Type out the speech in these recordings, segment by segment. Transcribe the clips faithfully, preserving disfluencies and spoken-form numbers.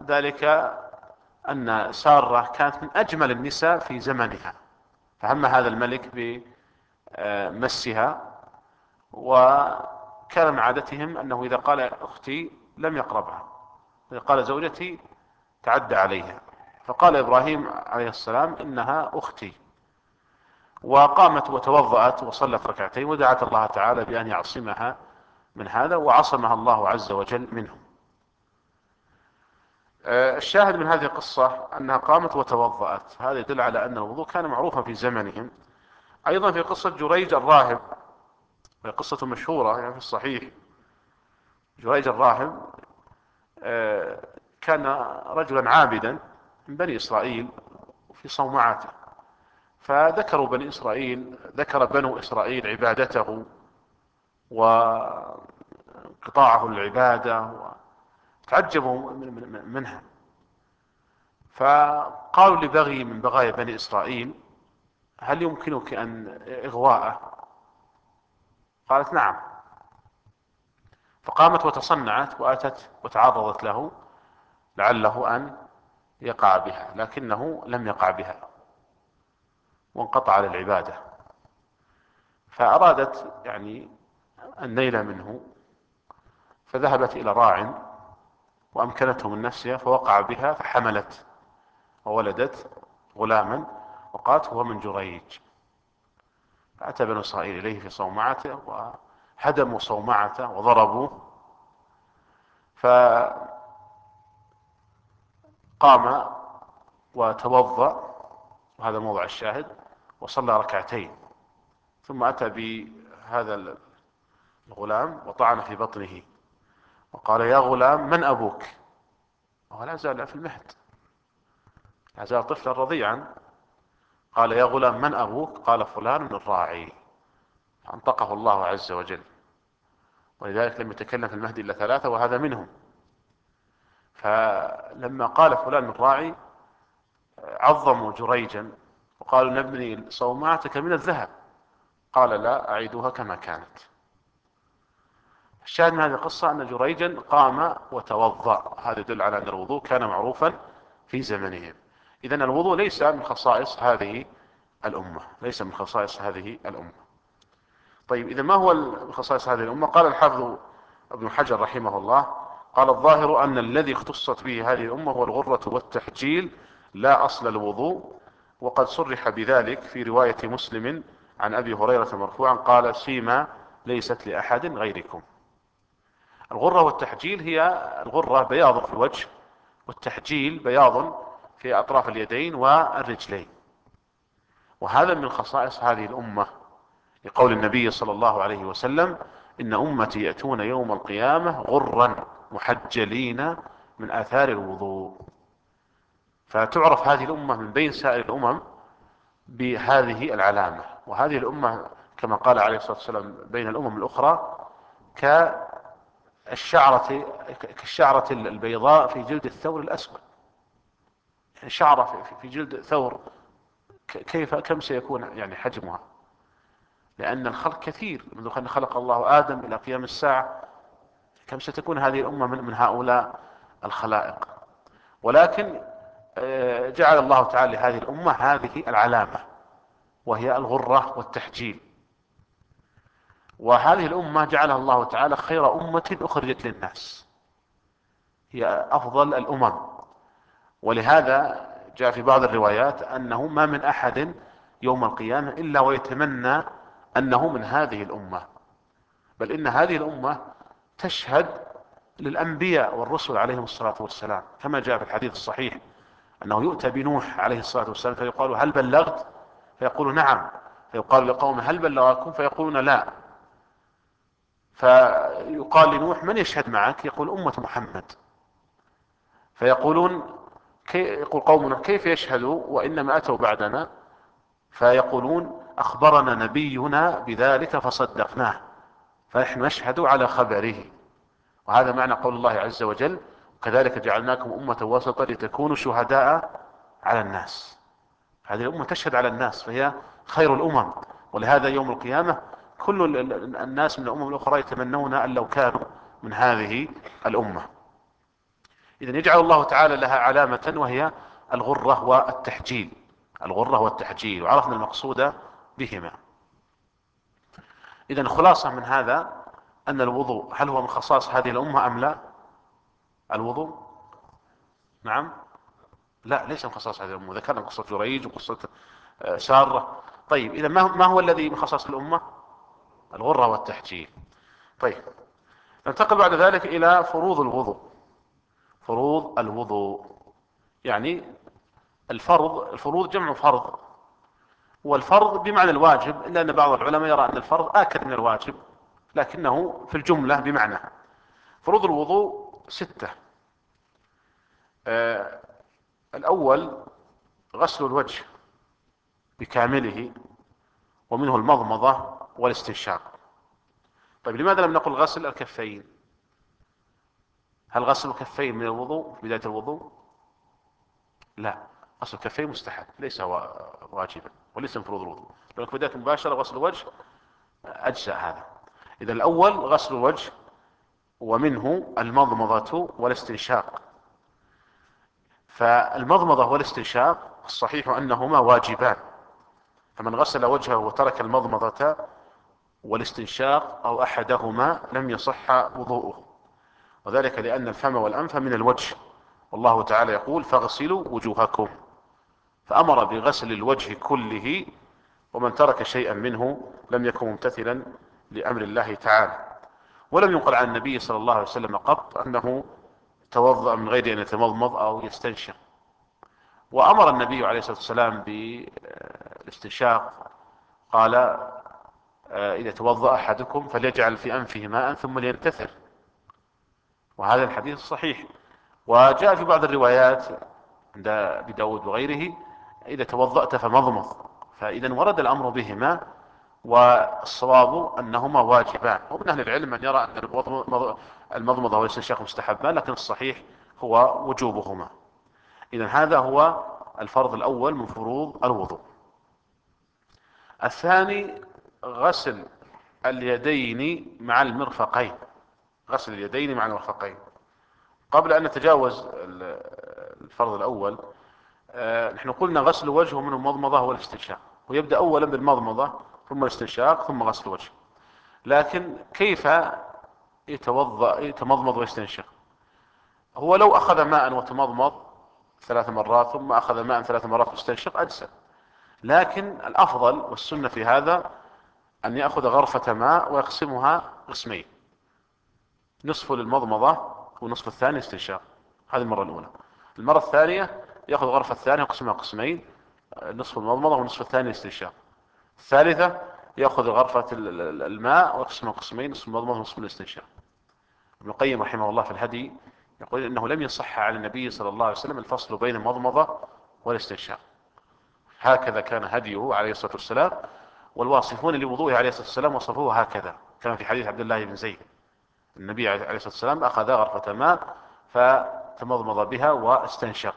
ذلك أن سارة كانت من أجمل النساء في زمنها، فهم هذا الملك بمسها، وكان من عادتهم أنه إذا قال أختي لم يقربها، إذا قال زوجتي تعدى عليها، فقال إبراهيم عليه السلام إنها أختي، وقامت وتوضأت وصلت ركعتين ودعت الله تعالى بأن يعصمها من هذا، وعصمها الله عز وجل منه. الشاهد من هذه القصة أنها قامت وتوضأت، هذا يدل على أن الوضوء كان معروفا في زمنهم. أيضا في قصة جريج الراهب، وهي قصة مشهورة يعني في الصحيح، جريج الراهب كان رجلا عابدا من بني إسرائيل في صومعته، فذكروا بني إسرائيل ذكر بنو إسرائيل عبادته وقطاعه للعبادة وتعجبوا منها، فقالوا لبغي من بغايا بني إسرائيل هل يمكنك أن إغواءه؟ قالت نعم، فقامت وتصنعت وأتت وتعرضت له لعله أن يقع بها، لكنه لم يقع بها وانقطع للعبادة، فأرادت يعني النيل منه، فذهبت إلى راع وأمكنته من نفسها فوقع بها فحملت وولدت غلاما، وقالت هو من جريج. فأتى بنو إسرائيل إليه في صومعته وهدموا صومعته وضربوه، فقام وتوضأ، وهذا موضع الشاهد، وصلى ركعتين، ثم أتى بهذا الغلام وطعن في بطنه وقال يا غلام من أبوك؟ وهو لا زال في المهد، لا زال طفلا رضيعا. قال يا غلام من أبوك؟ قال فلان الراعي، فأنطقه الله عز وجل، ولذلك لم يتكلم في المهد إلا ثلاثة وهذا منهم. فلما قال فلان الراعي عظموا جريجا وقالوا نبني صومعتك من الذهب، قال لا أعيدوها كما كانت. الشاهد من هذه القصة أن جريجا قام وتوضأ، هذا يدل على أن الوضوء كان معروفا في زمنهم. إذن الوضوء ليس من خصائص هذه الأمة، ليس من خصائص هذه الأمة. طيب إذا ما هو من خصائص هذه الأمة؟ قال الحافظ ابن حجر رحمه الله قال الظاهر أن الذي اختصت به هذه الأمة هو الغرة والتحجيل لا أصل الوضوء، وقد صرح بذلك في رواية مسلم عن أبي هريرة مرفوعا قال سيما ليست لأحد غيركم. الغرة والتحجيل هي الغرة بياض في الوجه، والتحجيل بياض في أطراف اليدين والرجلين، وهذا من خصائص هذه الأمة، لقول النبي صلى الله عليه وسلم إن أمتي يأتون يوم القيامة غرا محجلين من آثار الوضوء. فتعرف هذه الأمة من بين سائر الأمم بهذه العلامة، وهذه الأمة كما قال عليه الصلاة والسلام بين الأمم الأخرى كالشعرة كالشعرة البيضاء في جلد الثور الأسود، يعني شعرة في جلد ثور كيف كم سيكون يعني حجمها؟ لأن الخلق كثير، منذ أن خلق الله آدم إلى قيام الساعة كم ستكون هذه الأمة من, من هؤلاء الخلائق؟ ولكن جعل الله تعالى لهذه الأمة هذه العلامة، وهي الغرة والتحجيل. وهذه الأمة جعلها الله تعالى خير أمة أخرجت للناس، هي أفضل الأمم، ولهذا جاء في بعض الروايات أنه ما من أحد يوم القيامة إلا ويتمنى أنه من هذه الأمة، بل إن هذه الأمة تشهد للأنبياء والرسل عليهم الصلاة والسلام، كما جاء في الحديث الصحيح أنه يؤتى بنوح عليه الصلاة والسلام فيقال هل بلغت؟ فيقول نعم، فيقال لقوم هل بلغكم؟ فيقولون لا، فيقال لنوح من يشهد معك؟ يقول أمة محمد، فيقولون كي يقول قومنا كيف يشهدوا وإنما أتوا بعدنا؟ فيقولون أخبرنا نبينا بذلك فصدقناه فنحن نشهد على خبره. وهذا معنى قول الله عز وجل كذلك جعلناكم أمة وسطا لتكونوا شهداء على الناس. هذه الأمة تشهد على الناس فهي خير الأمم، ولهذا يوم القيامة كل الناس من الأمم الأخرى يتمنون أن لو كانوا من هذه الأمة. إذن يجعل الله تعالى لها علامة وهي الغرة والتحجيل. الغرة والتحجيل، وعرفنا المقصود بهما. إذن الخلاصة من هذا أن الوضوء هل هو من خصائص هذه الأمة أم لا؟ الوضوء نعم، لا، ليس من خصائص هذه الأمة. ذكرنا قصة جريج وقصة سارة. طيب إذا ما هو الذي من خصائص الأمة؟ الغرة والتحجيل. طيب ننتقل بعد ذلك إلى فروض الوضوء. فروض الوضوء يعني الفرض. الفروض جمع فرض، والفرض بمعنى الواجب، إلا أن بعض العلماء يرى أن الفرض آكد من الواجب، لكنه في الجملة بمعنى. فروض الوضوء ستة. آه الأول غسل الوجه بكامله، ومنه المضمضة والاستنشاق. طيب لماذا لم نقل غسل الكفين؟ هل غسل الكفين من الوضوء في بداية الوضوء؟ لا، غسل الكفين مستحب، ليس واجبا وليس من فروض الوضوء. لو في بداية مباشرة غسل الوجه أجزاء هذا. إذا الأول غسل الوجه، ومنه المضمضة والاستنشاق. فالمضمضة والاستنشاق الصحيح أنهما واجبان، فمن غسل وجهه وترك المضمضة والاستنشاق أو أحدهما لم يصح وضوءه، وذلك لأن الفم والأنف من الوجه، والله تعالى يقول فاغسلوا وجوهكم، فأمر بغسل الوجه كله، ومن ترك شيئا منه لم يكن ممتثلا لأمر الله تعالى. ولم ينقل عن النبي صلى الله عليه وسلم قط أنه توضأ من غير أن يتمضمض أو يستنشق. وأمر النبي عليه الصلاة والسلام بالاستنشاق، قال إذا توضأ أحدكم فليجعل في أنفه ماء ثم لينتثر، وهذا الحديث صحيح. وجاء في بعض الروايات عند أبي داود وغيره إذا توضأت فمضمض. فإذا ورد الأمر بهما، والصواب أنهما واجبان. ومن أهل العلم من يرى أن المضمضة والاستنشاق مستحبان، لكن الصحيح هو وجوبهما. إذا هذا هو الفرض الأول من فروض الوضوء. الثاني غسل اليدين مع المرفقين. غسل اليدين مع المرفقين. قبل أن نتجاوز الفرض الأول، نحن قلنا غسل وجهه من المضمضة والاستنشاق، ويبدأ أولا بالمضمضة ثم الاستنشاق ثم غسل الوجه. لكن كيف يتوضأ يتمضمض ويستنشق؟ هو لو أخذ ماء وتمضمض ثلاث مرات ثم أخذ ماء ثلاث مرات واستنشق أجزأ، لكن الأفضل والسنة في هذا أن يأخذ غرفة ماء ويقسمها قسمين، نصف للمضمضة ونصف الثاني استنشاق. هذه المرة الأولى. المرة الثانية يأخذ غرفة الثانية ويقسمها قسمين، نصف المضمضة ونصف الثاني استنشاق. الثالثة يأخذ غرفة الماء ويقسمها قسمين، نصف المضمضة ونصف الاستنشاق. ابن القيم رحمه الله في الهدي يقول إنه لم يصح على النبي صلى الله عليه وسلم الفصل بين المضمضة والاستنشاق، هكذا كان هديه عليه الصلاة والسلام، والواصفون لوضوءه عليه الصلاة والسلام وصفوه هكذا، كما في حديث عبد الله بن زيد النبي عليه الصلاة والسلام أخذ غرفة ماء فتمضمض بها واستنشق.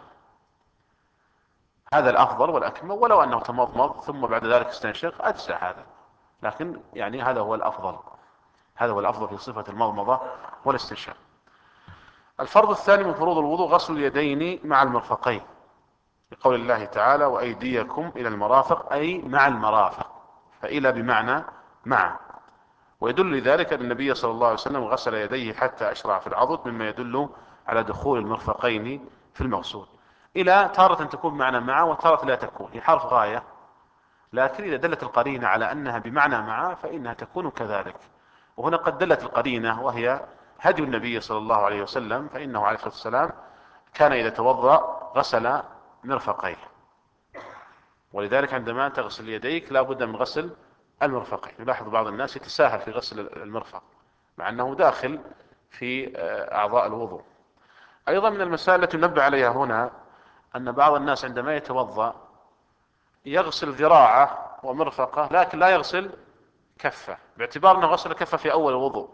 هذا الأفضل والأكمل، ولو أنه تمضمض ثم بعد ذلك استنشق أجزى هذا، لكن يعني هذا هو الأفضل. هذا هو الأفضل في صفة المضمضة والاستنشاق. الفرض الثاني من فروض الوضوء غسل اليدين مع المرفقين، لقول الله تعالى وأيديكم إلى المرافق، أي مع المرافق، فإلى بمعنى مع. ويدل لذلك أن النبي صلى الله عليه وسلم غسل يديه حتى أشرع في العضد، مما يدل على دخول المرفقين في المغسول. إلى تارة تكون معنى مع وتارة لا تكون، هي حرف غاية، لكن إذا دلت القرينة على أنها بمعنى مع فإنها تكون كذلك. وهنا قد دلت القرينة وهي هدي النبي صلى الله عليه وسلم، فإنه عليه الصلاة والسلام كان إذا توضأ غسل مرفقيه، ولذلك عندما تغسل يديك لا بد من غسل المرفقين. يلاحظ بعض الناس يتساهل في غسل المرفق مع أنه داخل في أعضاء الوضوء. أيضا من المسائل التي ننبه عليها هنا أن بعض الناس عندما يتوضأ يغسل ذراعه ومرفقه، لكن لا يغسل كفه، باعتبار أنه غسل كفه في أول الوضوء،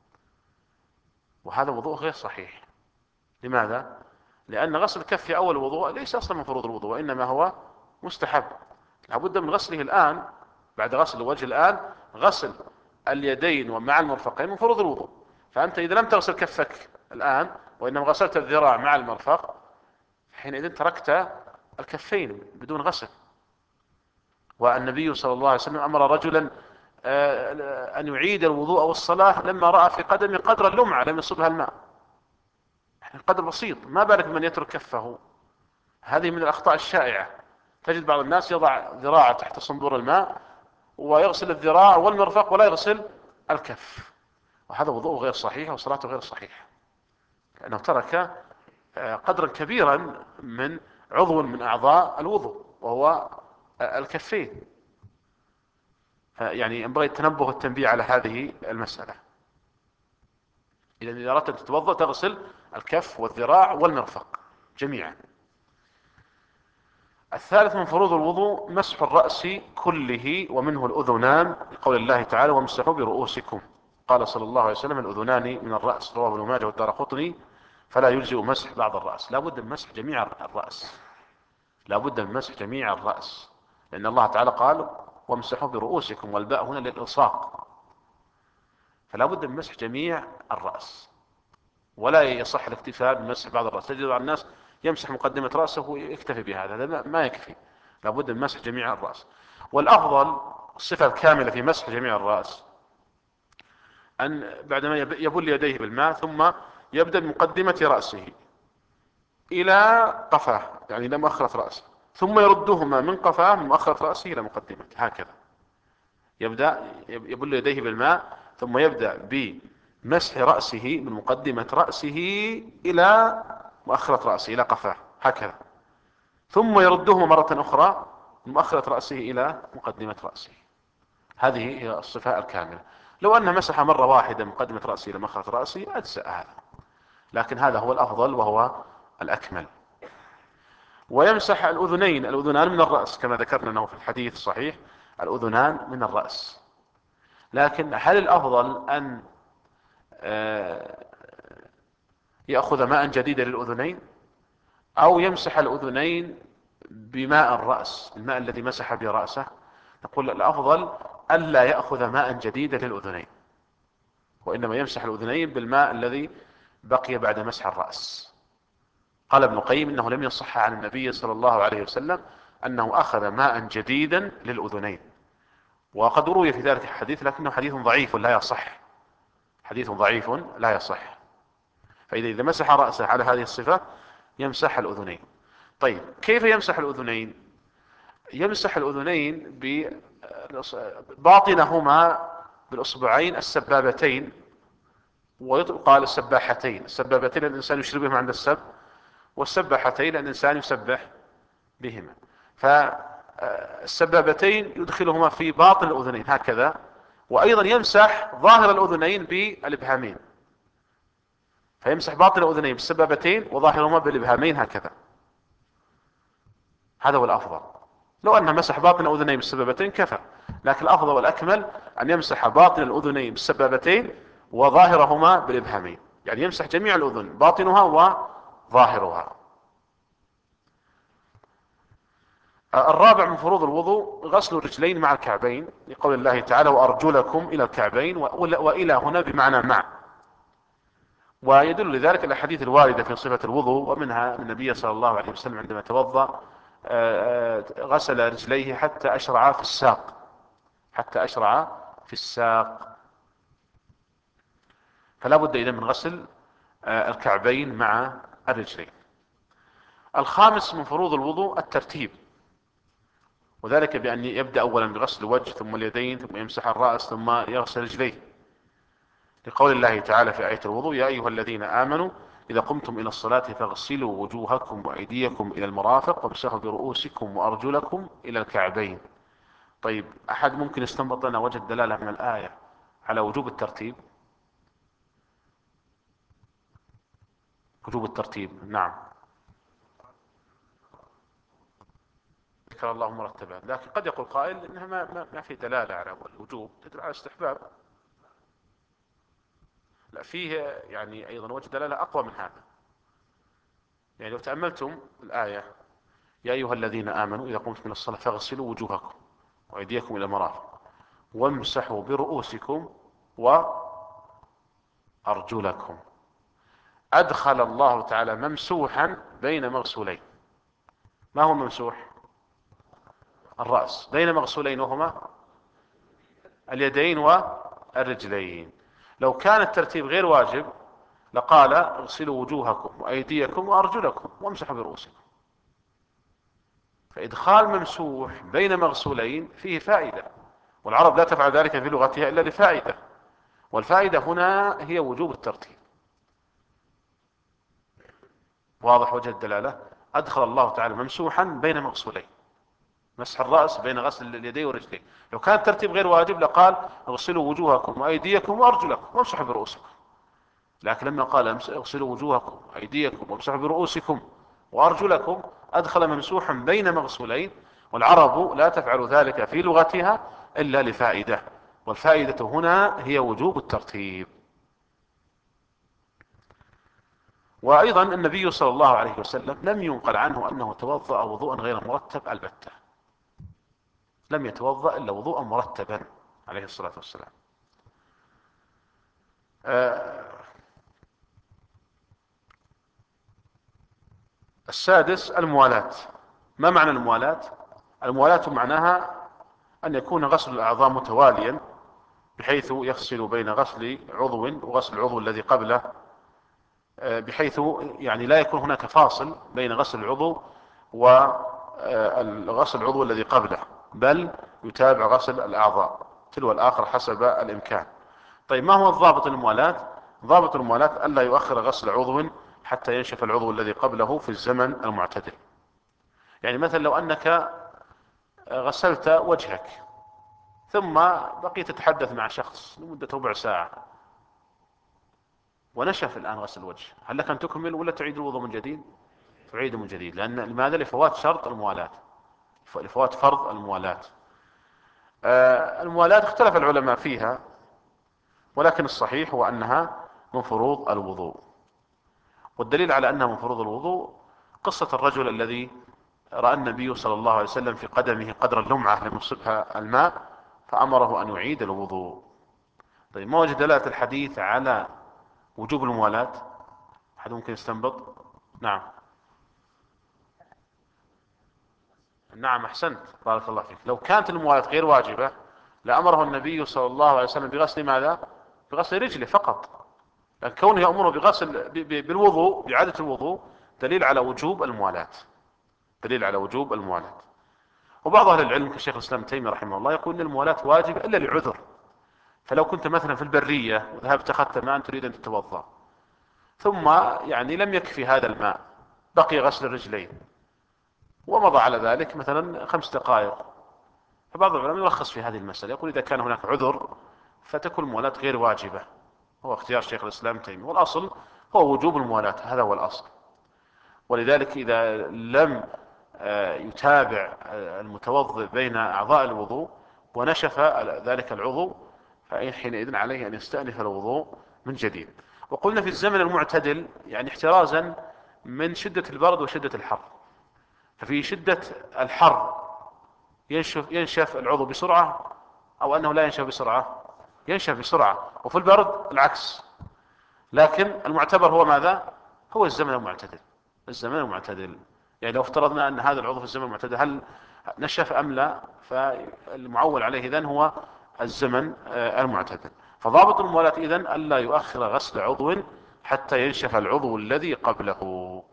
وهذا وضوء غير صحيح. لماذا؟ لأن غسل الكف في أول الوضوء ليس أصلا من فروض الوضوء، وإنما هو مستحب. لابد من غسله الآن بعد غسل الوجه. الآن غسل اليدين ومع المرفقين من فروض الوضوء، فأنت إذا لم تغسل كفك الآن وإنما غسلت الذراع مع المرفق حينئذ تركت الكفين بدون غسل. والنبي صلى الله عليه وسلم أمر رجلا آه، أن يعيد الوضوء أو الصلاة لما رأى في قدمه قدر اللمعة لم يصبها الماء، يعني قدر بسيط، ما بالك من يترك كفه. هذه من الأخطاء الشائعة. تجد بعض الناس يضع ذراعه تحت صنبور الماء ويغسل الذراع والمرفق ولا يغسل الكف، وهذا وضوء غير صحيح وصلاته غير صحيحة، لأنه ترك آه، قدرا كبيرا من عضو من أعضاء الوضوء وهو آه، الكفين. يعني ينبغي التنبه والتنبيه على هذه المسألة. إذا إذا أردت أن تتوضأ تغسل الكف والذراع والمرفق جميعا. الثالث من فروض الوضوء مسح الرأس كله ومنه الأذنان، لقول الله تعالى وامسحوا برؤوسكم. قال صلى الله عليه وسلم الأذنان من الرأس، رواه ابن ماجه والدارقطني، فلا يجزئ مسح بعض الرأس. لا بد من مسح جميع الرأس، لا بد من مسح جميع الرأس، لأن الله تعالى قال وامسحوا برؤوسكم، والباء هنا للإلصاق، فلا بد من مسح جميع الرأس، ولا يصح الاكتفاء بمسح بعض الرأس. تجد بعض الناس يمسح مقدمة رأسه ويكتفي بهذا، هذا ما يكفي، لا بد من مسح جميع الرأس. والأفضل الصفة الكاملة في مسح جميع الرأس أن بعدما يبل يديه بالماء ثم يبدأ بمقدمة رأسه إلى قفاه، يعني إلى مؤخرة رأسه، ثم يردهما من قفاه من مؤخرة رأسه إلى مقدمته، هكذا يبدأ يبل يديه بالماء ثم يبدأ بمسح رأسه من مقدمة رأسه إلى مؤخرة رأسه إلى قفاه، هكذا، ثم يردهما مرة أخرى من مؤخرة رأسه إلى مقدمة رأسه. هذه هي الصفة الكاملة. لو أن مسح مرة واحدة من مقدمة رأسه إلى مؤخرة رأسه أجزأ هذا، لكن هذا هو الأفضل وهو الأكمل. ويمسح الأذنين، الأذنان من الرأس كما ذكرنا أنه في الحديث الصحيح الأذنان من الرأس، لكن هل الأفضل أن يأخذ ماء جديدا للأذنين أو يمسح الأذنين بماء الرأس، الماء الذي مسح به رأسه؟ نقول الأفضل ألا يأخذ ماء جديدا للأذنين، وإنما يمسح الأذنين بالماء الذي بقي بعد مسح الرأس. قال ابن القيم إنه لم يصح عن النبي صلى الله عليه وسلم أنه أخذ ماء جديدا للأذنين، وقد روي في ذلك حديث لكنه حديث ضعيف لا يصح، حديث ضعيف لا يصح. فإذا إذا مسح رأسه على هذه الصفة يمسح الأذنين. طيب كيف يمسح الأذنين؟ يمسح الأذنين باطنهما بالأصبعين السبابتين، ويقال السباحتين. السبابتين الإنسان يشربهما عند السب، والسباحتين الإنسان يسبح بهما. فالسبابتين يدخلهما في باطن الأذنين هكذا، وأيضا يمسح ظاهر الأذنين بالإبهامين، فيمسح باطن الأذنين بالسبابتين وظاهرهما بالإبهامين هكذا. هذا هو الأفضل. لو أنه مسح باطن الأذنين بالسبابتين كفى، لكن الأفضل والأكمل أن يمسح باطن الأذنين بالسبابتين وظاهرهما بالإبهامين، يعني يمسح جميع الأذن باطنها وظاهرها. الرابع من فروض الوضوء غسل الرجلين مع الكعبين، لقول الله تعالى وأرجلكم إلى الكعبين، وإلى هنا بمعنى مع. ويدل لذلك الأحاديث الواردة في صفة الوضوء، ومنها من النبي صلى الله عليه وسلم عندما توضأ غسل رجليه حتى أشرع في الساق، حتى أشرع في الساق. فلا بد إذن من غسل الكعبين مع الرجلين. الخامس من فروض الوضوء الترتيب، وذلك بأن يبدأ أولا بغسل الوجه ثم اليدين ثم يمسح الرأس ثم يغسل رجليه، لقول الله تعالى في آية الوضوء يا أيها الذين آمنوا إذا قمتم إلى الصلاة فاغسلوا وجوهكم وأيديكم إلى المرافق وامسحوا برؤوسكم وأرجلكم إلى الكعبين. طيب أحد ممكن يستنبط لنا وجه الدلالة من الآية على وجوب الترتيب؟ وجوب الترتيب نعم، ذكر الله مرتبا، لكن قد يقول قائل إنها ما, ما في دلالة على الوجوب، تدل على استحباب. لا، فيه يعني أيضا وجه دلالة أقوى من هذا. يعني لو تأملتم الآية يا أيها الذين آمنوا إذا قمتم إلى الصلاة فاغسلوا وجوهكم وأيديكم إلى المرافق وامسحوا برؤوسكم وأرجلكم، أدخل الله تعالى ممسوحا بين مغسولين. ما هو ممسوح؟ الرأس بين مغسولين، وهما اليدين والرجلين. لو كان الترتيب غير واجب لقال اغسلوا وجوهكم وأيديكم وأرجلكم وامسحوا برؤوسكم. فإدخال ممسوح بين مغسولين فيه فائدة، والعرب لا تفعل ذلك في لغتها إلا لفائدة، والفائدة هنا هي وجوب الترتيب. واضح وجه الدلالة؟ أدخل الله تعالى ممسوحا بين مغسولين، مسح الرأس بين غسل اليدين والرجلين. لو كان الترتيب غير واجب لقال اغسلوا وجوهكم وأيديكم وأرجلكم وامسحوا برؤوسكم. لكن لما قال اغسلوا وجوهكم وأيديكم وامسحوا برؤوسكم وأرجلكم أدخل ممسوحا بين مغسولين، والعرب لا تفعل ذلك في لغتها إلا لفائدة، والفائدة هنا هي وجوب الترتيب. وأيضا النبي صلى الله عليه وسلم لم ينقل عنه أنه توضأ وضوءا غير مرتب البتة، لم يتوضأ إلا وضوءا مرتبا عليه الصلاة والسلام. آه السادس الموالاة. ما معنى الموالاة؟ الموالاة معناها أن يكون غسل الأعضاء متواليا، بحيث يفصل بين غسل عضو وغسل العضو الذي قبله، بحيث يعني لا يكون هناك فاصل بين غسل العضو وغسل العضو الذي قبله، بل يتابع غسل الأعضاء تلو الآخر حسب الإمكان. طيب ما هو الضابط الموالاة؟ ضابط الموالاة ألا يؤخر غسل عضو حتى ينشف العضو الذي قبله في الزمن المعتدل. يعني مثلا لو أنك غسلت وجهك ثم بقيت تتحدث مع شخص لمدة ربع ساعة ونشف الآن غسل الوجه، هل لك أن تكمل ولا تعيد الوضوء من جديد؟ تعيد من جديد. لأن لماذا؟ لفوات شرط الموالاة، لفوات فرض الموالاة. آه الموالاة اختلف العلماء فيها، ولكن الصحيح هو أنها من فروض الوضوء. والدليل على أنها من فروض الوضوء قصة الرجل الذي رأى النبي صلى الله عليه وسلم في قدمه قدر اللمعة لم يصبها الماء فأمره أن يعيد الوضوء. طيب ما وجه دلالة الحديث على وجوب الموالاة؟ أحد ممكن يستنبط؟ نعم. نعم أحسنت، بارك الله فيك. لو كانت الموالاة غير واجبة لأمره النبي صلى الله عليه وسلم بغسل ماذا؟ بغسل رجله فقط. لكن كونه يأمره بغسل بالوضوء بإعادة الوضوء دليل على وجوب الموالاة، دليل على وجوب الموالاة. وبعض أهل العلم كشيخ الإسلام ابن تيمية رحمه الله يقول إن الموالاة واجبة إلا لعذر. فلو كنت مثلا في البرية وذهبت أخذت ماء تريد أن تتوضأ، ثم يعني لم يكفي هذا الماء، بقي غسل الرجلين ومضى على ذلك مثلا خمس دقائق، فبعض العلماء يرخص في هذه المسألة، يقول إذا كان هناك عذر فتكون الموالاة غير واجبة. هو اختيار شيخ الإسلام ابن تيمية، والأصل هو وجوب الموالاة، هذا هو الأصل. ولذلك إذا لم يتابع المتوضئ بين أعضاء الوضوء ونشف ذلك العضو فحينئذ عليه أن يستأنف الوضوء من جديد. وقلنا في الزمن المعتدل يعني احترازا من شدة البرد وشدة الحر. ففي شدة الحر ينشف, ينشف العضو بسرعة أو أنه لا ينشف بسرعة؟ ينشف بسرعة. وفي البرد العكس. لكن المعتبر هو ماذا؟ هو الزمن المعتدل، الزمن المعتدل. يعني لو افترضنا أن هذا العضو في الزمن المعتدل هل نشف أم لا، فالمعول عليه إذن هو الزمن المعتدل. فضابط الموالاة إذن ألا يؤخر غسل عضو حتى ينشف العضو الذي قبله.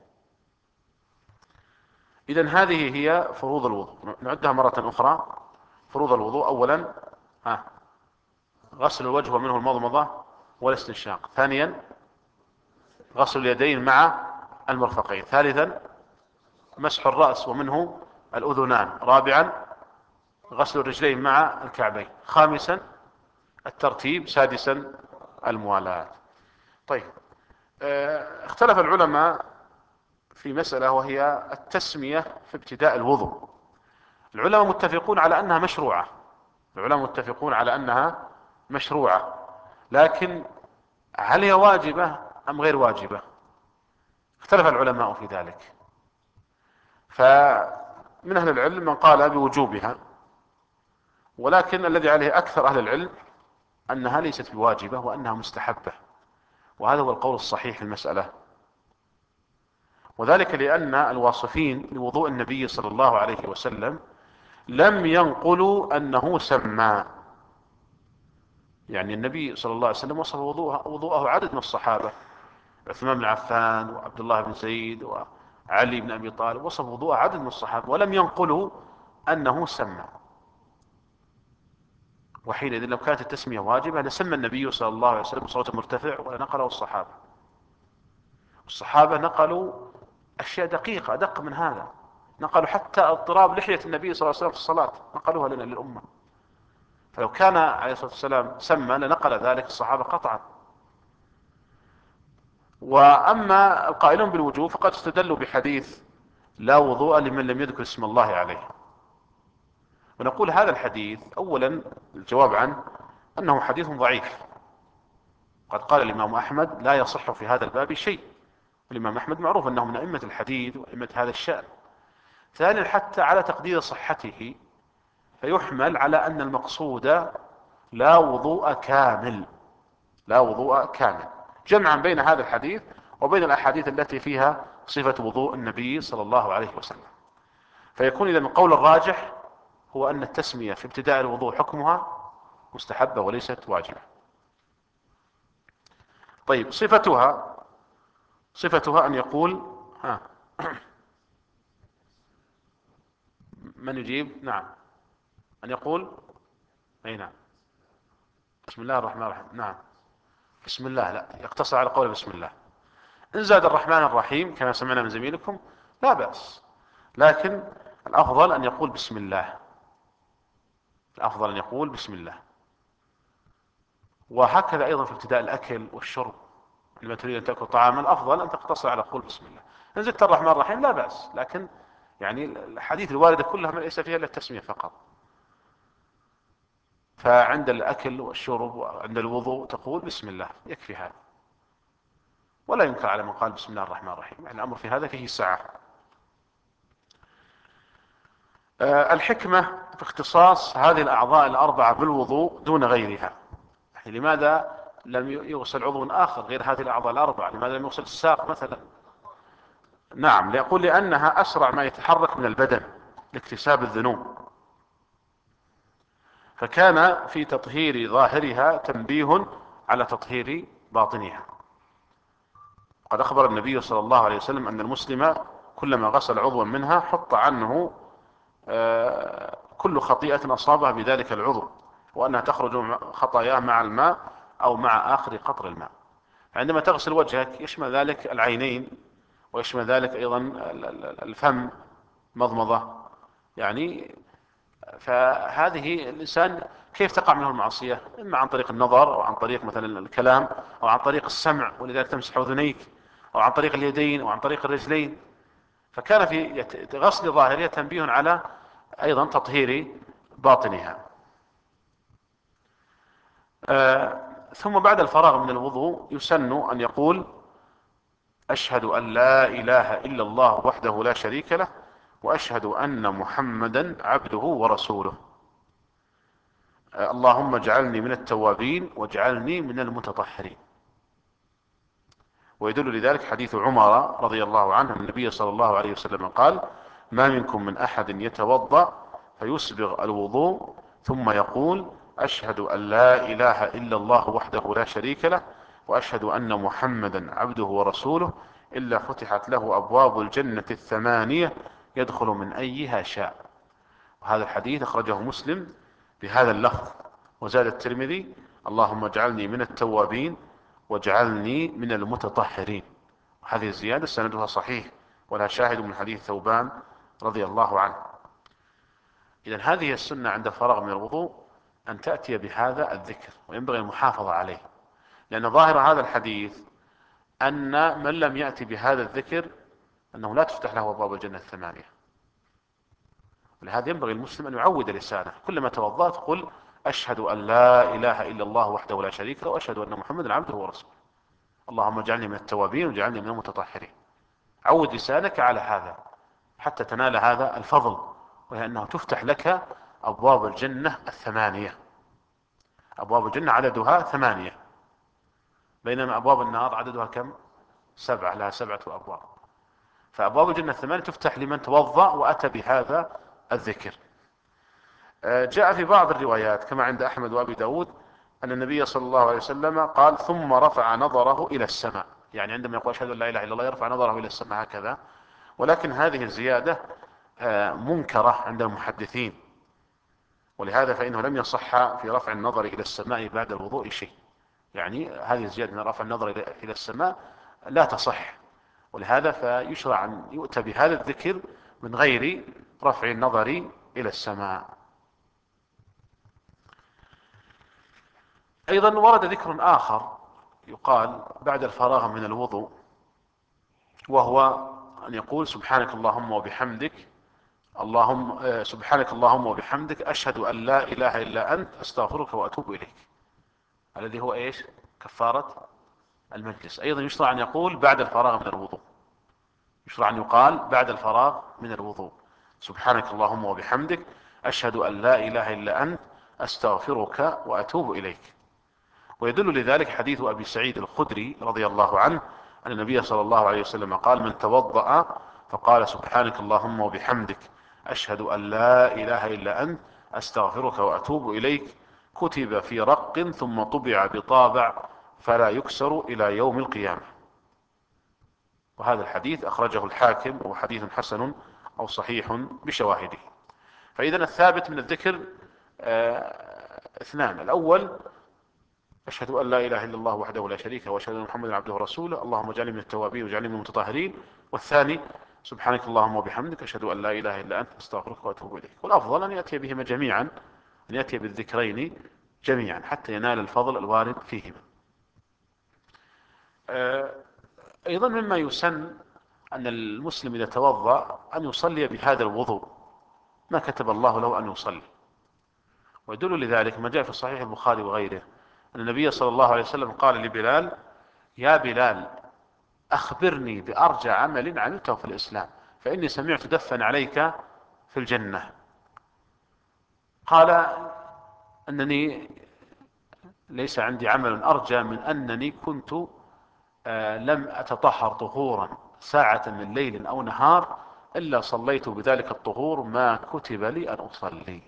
إذن هذه هي فروض الوضوء، نعدها مرة أخرى. فروض الوضوء: أولا ها غسل الوجه ومنه المضمضة والاستنشاق. ثانيا غسل اليدين مع المرفقين. ثالثا مسح الرأس ومنه الأذنان. رابعا غسل الرجلين مع الكعبين. خامسا الترتيب. سادسا الموالاة. طيب اه اختلف العلماء في مسألة وهي التسمية في ابتداء الوضوء. العلماء متفقون على أنها مشروعة، العلماء متفقون على أنها مشروعة، لكن هل هي واجبة أم غير واجبة؟ اختلف العلماء في ذلك. فمن أهل العلم من قال بوجوبها، ولكن الذي عليه أكثر أهل العلم أنها ليست بواجبة وأنها مستحبة، وهذا هو القول الصحيح في المسألة. وذلك لأن الواصفين لوضوء النبي صلى الله عليه وسلم لم ينقلوا أنه سمى. يعني النبي صلى الله عليه وسلم وصف وضوءه, وضوءه عدد من الصحابة، عثمان بن عفان وعبد الله بن زيد وعلي بن أبي طالب، وصف وضوءه عدد من الصحابة ولم ينقلوا أنه سمى. وحينئذ لو كانت التسمية واجبة لسمى النبي صلى الله عليه وسلم بصوت مرتفع ولنقله الصحابة. الصحابة نقلوا أشياء دقيقة أدق من هذا، نقلوا حتى اضطراب لحية النبي صلى الله عليه وسلم في الصلاة نقلوها لنا للأمة. فلو كان عليه الصلاة والسلام سمى لنقل ذلك الصحابة قطعا. وأما القائلون بالوجوب فقد استدلوا بحديث لا وضوء لمن لم يذكر اسم الله عليه. ونقول هذا الحديث أولا الجواب عنه أنه حديث ضعيف، قد قال الإمام أحمد لا يصح في هذا الباب شيء. الإمام أحمد معروف أنه من أئمة الحديث وأئمة هذا الشأن. ثانيا حتى على تقدير صحته فيحمل على أن المقصود لا وضوء كامل، لا وضوء كامل، جمعا بين هذا الحديث وبين الأحاديث التي فيها صفة وضوء النبي صلى الله عليه وسلم. فيكون إذا القول الراجح هو أن التسمية في ابتداء الوضوء حكمها مستحبة وليست واجبة. طيب صفتها صفتها أن يقول ها من يجيب؟ نعم، أن يقول أي نعم بسم الله الرحمن الرحيم. نعم بسم الله، لا يقتصر على قول بسم الله. إن زاد الرحمن الرحيم كما سمعنا من زميلكم لا بأس، لكن الأفضل أن يقول بسم الله، الأفضل أن يقول بسم الله. وهكذا أيضا في ابتداء الأكل والشرب، لما تريد أن تأكل طعاما الأفضل أن تقتصر على قول بسم الله. إن زدت الرحمن الرحيم لا بأس، لكن يعني الحديث الواردة كلها ليس فيها إلا التسمية فقط. فعند الأكل والشرب وعند الوضوء تقول بسم الله، يكفي هذا، ولا ينكر على من قال بسم الله الرحمن الرحيم، يعني الأمر في هذا فيه سعة. أه الحكمة في اختصاص هذه الأعضاء الأربعة بالوضوء دون غيرها. يعني لماذا لم يغسل عضو آخر غير هذه الأعضاء الأربعة؟ لماذا لم يغسل الساق مثلا؟ نعم ليقول لأنها أسرع ما يتحرك من البدن لاكتساب الذنوب، فكان في تطهير ظاهرها تنبيه على تطهير باطنها. قد أخبر النبي صلى الله عليه وسلم أن المسلم كلما غسل عضوا منها حط عنه كل خطيئة أصابها بذلك العضو، وأنها تخرج خطاياه مع الماء أو مع آخر قطر الماء. عندما تغسل وجهك يشمل ذلك العينين، ويشمل ذلك أيضا الفم مضمضة، يعني فهذه الإنسان كيف تقع منه المعصية؟ إما عن طريق النظر أو عن طريق مثلا الكلام أو عن طريق السمع، ولذلك تمسح أذنيك، أو عن طريق اليدين أو عن طريق الرجلين. فكان في غسل ظاهرها تنبيه على أيضا تطهير باطنها. آه ثم بعد الفراغ من الوضوء يسن أن يقول أشهد أن لا إله إلا الله وحده لا شريك له وأشهد أن محمدا عبده ورسوله. آه اللهم اجعلني من التوابين واجعلني من المتطهرين. ويدل لذلك حديث عمر رضي الله عنه النبي صلى الله عليه وسلم قال ما منكم من أحد يتوضأ فيسبغ الوضوء ثم يقول أشهد أن لا إله إلا الله وحده لا شريك له وأشهد أن محمدا عبده ورسوله إلا فتحت له أبواب الجنة الثمانية يدخل من أيها شاء. وهذا الحديث أخرجه مسلم بهذا اللفظ. وزاد الترمذي اللهم اجعلني من التوابين واجعلني من المتطهرين. هذه الزيادة سندها صحيح ولها شاهد من حديث ثوبان رضي الله عنه. إذن هذه السنة عند الفراغ من الوضوء أن تأتي بهذا الذكر، وينبغي المحافظة عليه، لأن ظاهر هذا الحديث أن من لم يأتي بهذا الذكر أنه لا تفتح له أبواب الجنة الثمانية. ولهذا ينبغي المسلم أن يعود لسانه كلما توضأ تقول أشهد أن لا إله إلا الله وحده لا شريك له وأشهد أن محمدا عبده ورسوله اللهم اجعلني من التوابين واجعلني من المتطهرين. عود لسانك على هذا حتى تنال هذا الفضل، وهي أنه تفتح لك أبواب الجنة الثمانية. أبواب الجنة عددها ثمانية، بينما أبواب النار عددها كم؟ سبعة، لها سبعة أبواب. فأبواب الجنة الثمانية تفتح لمن توضأ وأتى بهذا الذكر. جاء في بعض الروايات كما عند أحمد وأبي داود أن النبي صلى الله عليه وسلم قال ثم رفع نظره إلى السماء، يعني عندما يقول أشهد أن لا إله إلا الله يرفع نظره إلى السماء هكذا. ولكن هذه الزيادة منكرة عند المحدثين، ولهذا فإنه لم يصح في رفع النظر إلى السماء بعد الوضوء شيء. يعني هذه الزيادة من رفع النظر إلى السماء لا تصح، ولهذا فيشرع أن يؤتى بهذا الذكر من غير رفع النظر إلى السماء. أيضا ورد ذكر آخر يقال بعد الفراغ من الوضوء، وهو أن يقول سبحانك اللهم وبحمدك اللهم سبحانك اللهم وبحمدك أشهد أن لا إله إلا أنت أستغفرك وأتوب إليك، الذي هو إيش؟ كفارة المجلس. أيضا يشرع أن يقول بعد الفراغ من الوضوء، يشرع أن يقال بعد الفراغ من الوضوء سبحانك اللهم وبحمدك أشهد أن لا إله إلا أنت أستغفرك وأتوب إليك. ويدل لذلك حديث أبي سعيد الخدري رضي الله عنه أن النبي صلى الله عليه وسلم قال من توضأ فقال سبحانك اللهم وبحمدك أشهد أن لا إله إلا أنت أستغفرك وأتوب إليك كتب في رق ثم طبع بطابع فلا يكسر إلى يوم القيامة. وهذا الحديث أخرجه الحاكم وهو حديث حسن أو صحيح بشواهده. فإذا الثابت من الذكر آه اثنان: الأول أشهد أن لا إله إلا الله وحده لا شريك له وأشهد أن محمدا عبده ورسوله اللهم اجعلني من التوابين واجعلني من المتطهرين. والثاني سبحانك اللهم وبحمدك أشهد أن لا إله إلا أنت أستغفرك وأتوب إليك. والأفضل أن يأتي بهما جميعا، أن يأتي بالذكرين جميعا حتى ينال الفضل الوارد فيهما. أيضا مما يسن أن المسلم إذا توضأ أن يصلي بهذا الوضوء ما كتب الله له أن يصلي. ويدل لذلك ما جاء في صحيح البخاري وغيره أن النبي صلى الله عليه وسلم قال لبلال يا بلال أخبرني بأرجى عمل عملته في الإسلام فإني سمعت دفا عليك في الجنة. قال أنني ليس عندي عمل أرجى من أنني كنت آه لم أتطهر طهورا ساعة من ليل أو نهار إلا صليت بذلك الطهور ما كتب لي أن أصلي.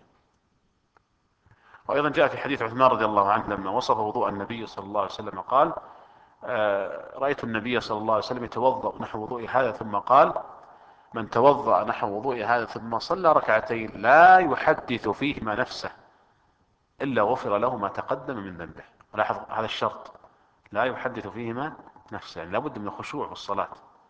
وأيضا جاء في حديث عثمان رضي الله عنه لما وصف وضوء النبي صلى الله عليه وسلم قال آه رأيت النبي صلى الله عليه وسلم يتوضأ نحو وضوء هذا ثم قال من توضأ نحو وضوء هذا ثم صلى ركعتين لا يحدث فيهما نفسه إلا غفر له ما تقدم من ذنبه. ولاحظ هذا الشرط، لا يحدث فيهما نفسه، يعني لابد من الخشوع في الصلاة.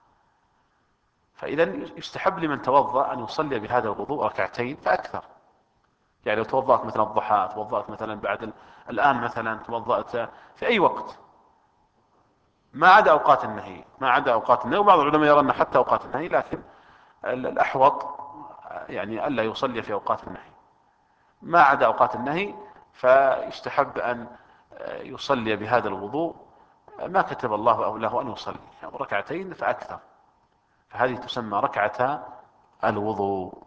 فإذا يستحب لمن توضأ أن يصلي بهذا الوضوء ركعتين فأكثر. يعني لو توضأت مثلا الضحى، توضأت مثلا بعد الآن مثلا، توضأت في أي وقت ما عدا أوقات النهي، ما عدا أوقات النهي. وبعض العلماء يرى أن حتى أوقات النهي، لكن الأحوط يعني ألا يصلي في أوقات النهي. ما عدا أوقات النهي فيستحب أن يصلي بهذا الوضوء ما كتب الله له أن يصلي، يعني ركعتين فأكثر، فهذه تسمى ركعة الوضوء.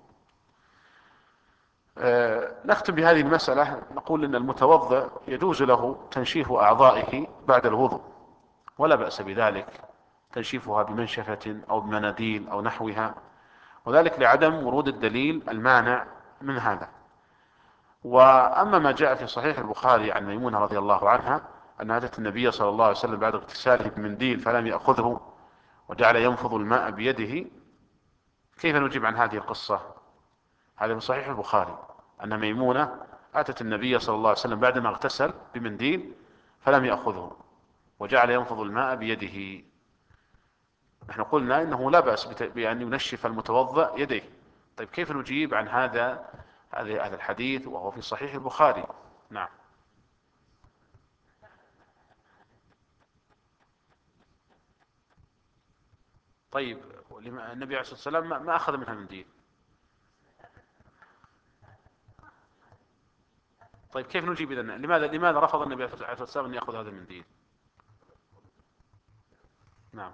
أه نختم بهذه المسألة، نقول أن المتوضئ يجوز له تنشيف أعضائه بعد الوضوء ولا بأس بذلك، تنشيفها بمنشفة أو بمناديل أو نحوها، وذلك لعدم ورود الدليل المانع من هذا. وأما ما جاء في صحيح البخاري عن ميمونة رضي الله عنها أن أتت النبي صلى الله عليه وسلم بعد اغتساله بمنديل فلم يأخذه وجعل ينفض الماء بيده، كيف نجيب عن هذه القصة؟ هذا في صحيح البخاري أن ميمونة أتت النبي صلى الله عليه وسلم بعدما اغتسل بمنديل فلم يأخذه وجعل ينفض الماء بيده. نحن قلنا إنه لا بأس بأن ينشف المتوضأ يديه. طيب كيف نجيب عن هذا هذا الحديث وهو في صحيح البخاري؟ نعم. طيب النبي عليه الصلاة والسلام ما أخذ منها منديل. طيب كيف نجيب إذن؟ لماذا لماذا رفض النبي عليه الصلاة والسلام أن يأخذ هذا المنديل؟ نعم.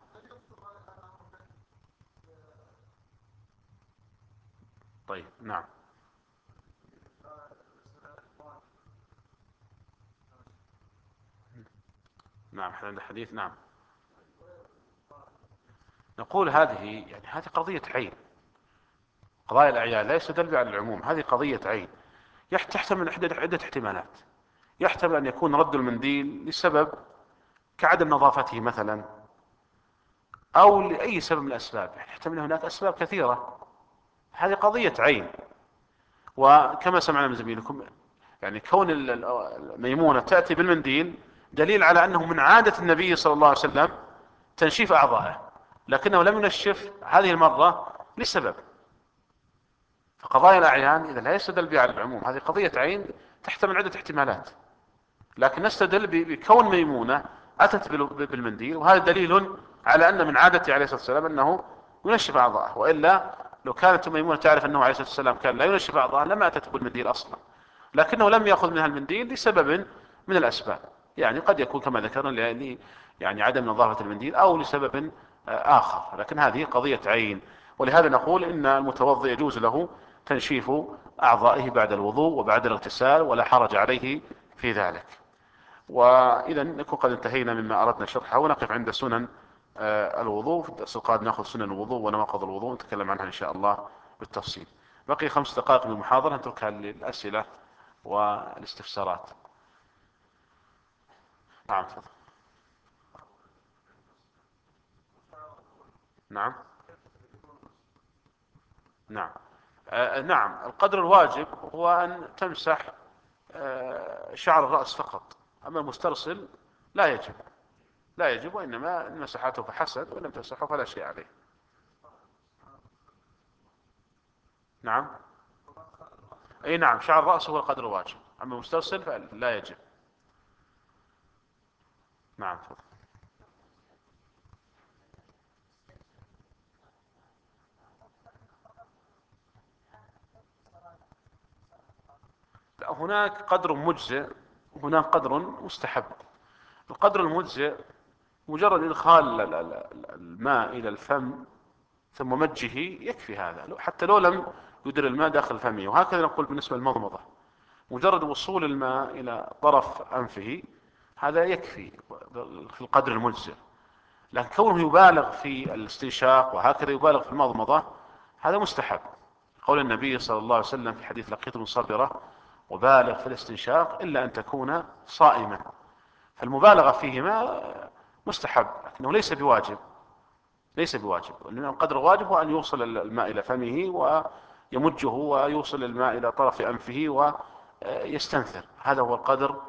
طيب نعم. نعم عند الحديث. نعم. نقول هذه يعني هذه قضية عين. قضايا الأعيان لا يستدل على العموم، هذه قضية عين تحتمل عدة عدة احتمالات. يحتمل أن يكون رد المنديل لسبب كعدم نظافته مثلا، أو لأي سبب من الأسباب، يعني يحتمل هناك أسباب كثيرة. هذه قضية عين. وكما سمعنا من زميلكم، يعني كون الميمونة تأتي بالمنديل دليل على أنه من عادة النبي صلى الله عليه وسلم تنشيف أعضائه، لكنه لم ينشف هذه المرة لسبب. فقضايا الأعيان إذا لا يستدل بها على العموم، هذه قضية عين تحتمل عدة احتمالات، لكن نستدل بكون ميمونة أتت بالمنديل، وهذا دليل على أن من عادته عليه الصلاة والسلام أنه ينشف أعضاءه. وإلا لو كانت ميمونة تعرف أنه عليه الصلاة والسلام كان لا ينشف أعضاءه لما أتت بالمنديل أصلا، لكنه لم يأخذ منها المنديل لسبب من الأسباب. يعني قد يكون كما ذكرنا لأن يعني عدم نظافة المنديل، أو لسبب آخر، لكن هذه قضية عين. ولهذا نقول إن المتوضئ يجوز له تنشيف أعضائه بعد الوضوء وبعد الاغتسال، ولا حرج عليه في ذلك. وإذا نكون قد انتهينا مما أردنا شرحه، ونقف عند سنن آه، الوضوء. في الدرس القادم نأخذ سنن الوضوء ونواقض الوضوء، نتكلم عنها إن شاء الله بالتفصيل. بقي خمس دقائق من المحاضرة نتركها للأسئلة والاستفسارات. نعم تفضل. نعم. نعم. آه نعم، القدر الواجب هو أن تمسح آه شعر الرأس فقط، أما المسترسل لا يجب. لا يجب، وإنما إن مسحته فحسن، ولم تمسحه فلا شيء عليه. نعم. أي نعم، شعر الرأس هو القدر الواجب، أما المسترسل فلا يجب. نعم تفضل. لا، هناك قدر مجزئ وهناك قدر مستحب. القدر المجزئ مجرد إدخال الماء إلى الفم ثم مجه يكفي، هذا حتى لو لم يدر الماء داخل فمه. وهكذا نقول بالنسبة للمضمضة، مجرد وصول الماء إلى طرف أنفه هذا يكفي في القدر المجزئ. لكن كونه يبالغ في الاستنشاق وهكذا يبالغ في المضمضة هذا مستحب. قول النبي صلى الله عليه وسلم في حديث لقيط بن صبرة: وبالغ في الاستنشاق إلا أن تكون صائما. فالمبالغة فيهما مستحب، لكنه ليس بواجب. ليس بواجب، لأن القدر الواجب هو أن يوصل الماء إلى فمه ويمجه ويوصل الماء إلى طرف أنفه ويستنثر، هذا هو القدر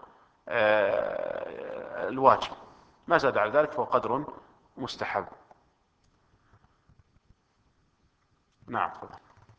آه، الواجب. ما زاد على ذلك فهو قدر مستحب. نعم تفضل.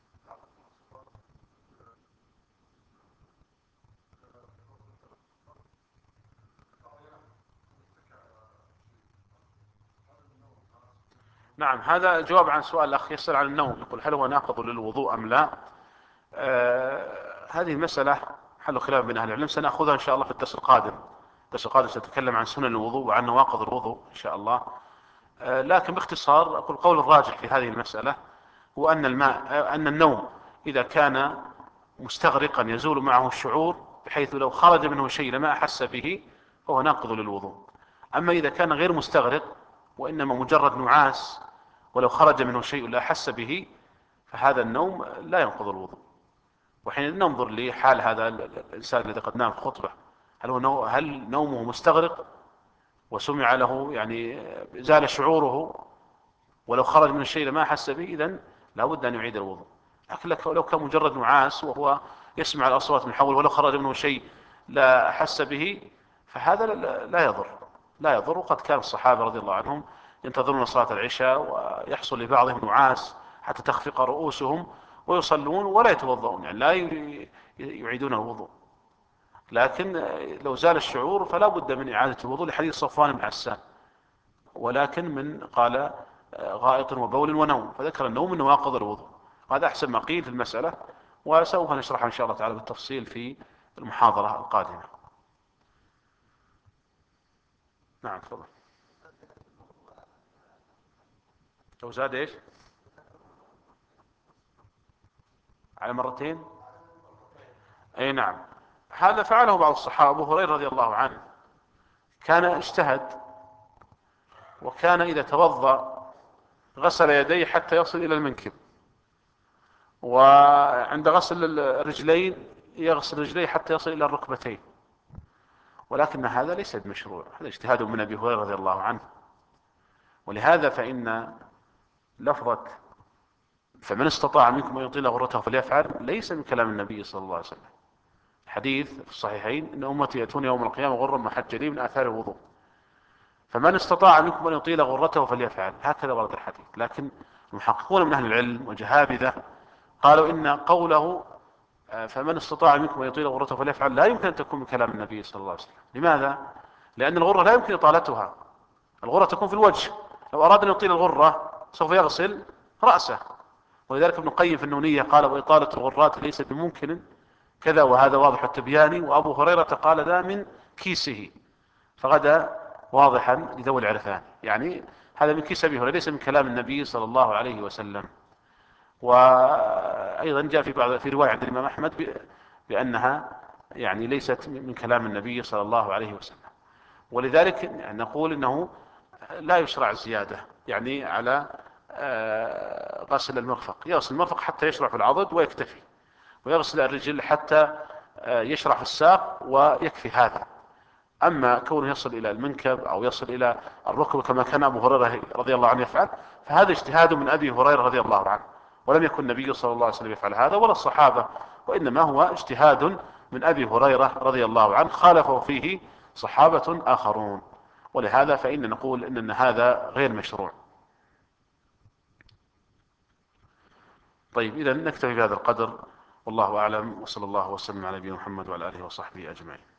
نعم، هذا جواب عن سؤال الأخ يسأل عن النوم، يقول هل هو ناقض للوضوء أم لا. آه هذه المسألة حل خلاف بين أهل العلم، سنأخذها إن شاء الله في الدرس القادم. الدرس القادم سنتكلم عن سنن الوضوء وعن نواقض الوضوء إن شاء الله. آه لكن باختصار أقول قول الراجح في هذه المسألة هو أن الماء آه أن النوم إذا كان مستغرقا يزول معه الشعور، بحيث لو خرج منه شيء لما أحس به، فهو ناقض للوضوء. أما إذا كان غير مستغرق وإنما مجرد نعاس، ولو خرج منه شيء لا أحس به، فهذا النوم لا ينقض الوضوء. وحين ننظر لحال هذا الإنسان الذي قد نام في خطبة، هل هو نو هل نومه مستغرق وسمع له يعني زال شعوره، ولو خرج من الشيء ما أحس به، إذن لا بد أن يعيد الوضوء. لكن لو كان مجرد نعاس وهو يسمع الأصوات من حوله، ولو خرج منه شيء لا أحس به، فهذا لا يضر. لا يضر. وقد كان الصحابة رضي الله عنهم ينتظرون صلاة العشاء ويحصل لبعضهم نعاس حتى تخفق رؤوسهم ويصلون ولا يتوضؤون، يعني لا يعيدون الوضوء. لكن لو زال الشعور فلا بد من إعادة الوضوء، لحديث صفوان بن عسان: ولكن من قال غائط وبول ونوم، فذكر النوم من نواقض الوضوء. وهذا أحسن ما قيل في المسألة، وسوف نشرحها إن شاء الله تعالى بالتفصيل في المحاضرة القادمة. نعم تفضل. لو زاد ايش؟ على مرتين. اي نعم، هذا فعله بعض الصحابة. أبو هريرة رضي الله عنه كان اجتهد، وكان إذا توضأ غسل يديه حتى يصل إلى المنكب، وعند غسل الرجلين يغسل رجليه حتى يصل إلى الركبتين. ولكن هذا ليس بمشروع، هذا اجتهاد من أبي هريرة رضي الله عنه. ولهذا فإن لفظة فمن استطاع منكم أن يطيل غرته فليفعل ليس من كلام النبي صلى الله عليه وسلم. حديث في الصحيحين إن أمتي يأتون يوم القيامة غرا محجلين من آثار الوضوء، فمن استطاع منكم أن يطيل غرته فليفعل، هكذا ورد الحديث. لكن المحققون من أهل العلم وجهابذة قالوا إن قوله فمن استطاع منكم أن يطيل غرته فليفعل لا يمكن أن تكون من كلام النبي صلى الله عليه وسلم. لماذا؟ لأن الغرة لا يمكن إطالتها، الغرة تكون في الوجه، لو أراد أن يطيل الغرة سوف يغسل رأسه. ولذلك ابن القيم في النونية قال وإطالة الغرات ليس بممكن كذا، وهذا واضح التبيان. وأبو هريرة قال ذا من كيسه، فغدا واضحا لذوي العرفان، يعني هذا من كيس أبي هريرة ليس من كلام النبي صلى الله عليه وسلم. وأيضا جاء في بعض في رواية عند الإمام أحمد بأنها يعني ليست من كلام النبي صلى الله عليه وسلم. ولذلك نقول إنه لا يشرع الزيادة يعني على غسل المرفق، يغسل المرفق حتى يشرع في العضد ويكتفي، ويغسل الرجل حتى يشرع في الساق ويكفي هذا. أما كونه يصل إلى المنكب أو يصل إلى الركبة كما كان أبو هريرة رضي الله عنه يفعل، فهذا اجتهاد من أبي هريرة رضي الله عنه، ولم يكن النبي صلى الله عليه وسلم يفعل هذا ولا الصحابة، وإنما هو اجتهاد من أبي هريرة رضي الله عنه خالفه فيه صحابة آخرون. ولهذا فإن نقول إن هذا غير مشروع. طيب، إذا نكتفي بهذا القدر، والله أعلم، وصلى الله وسلم على نبينا محمد وعلى آله وصحبه أجمعين.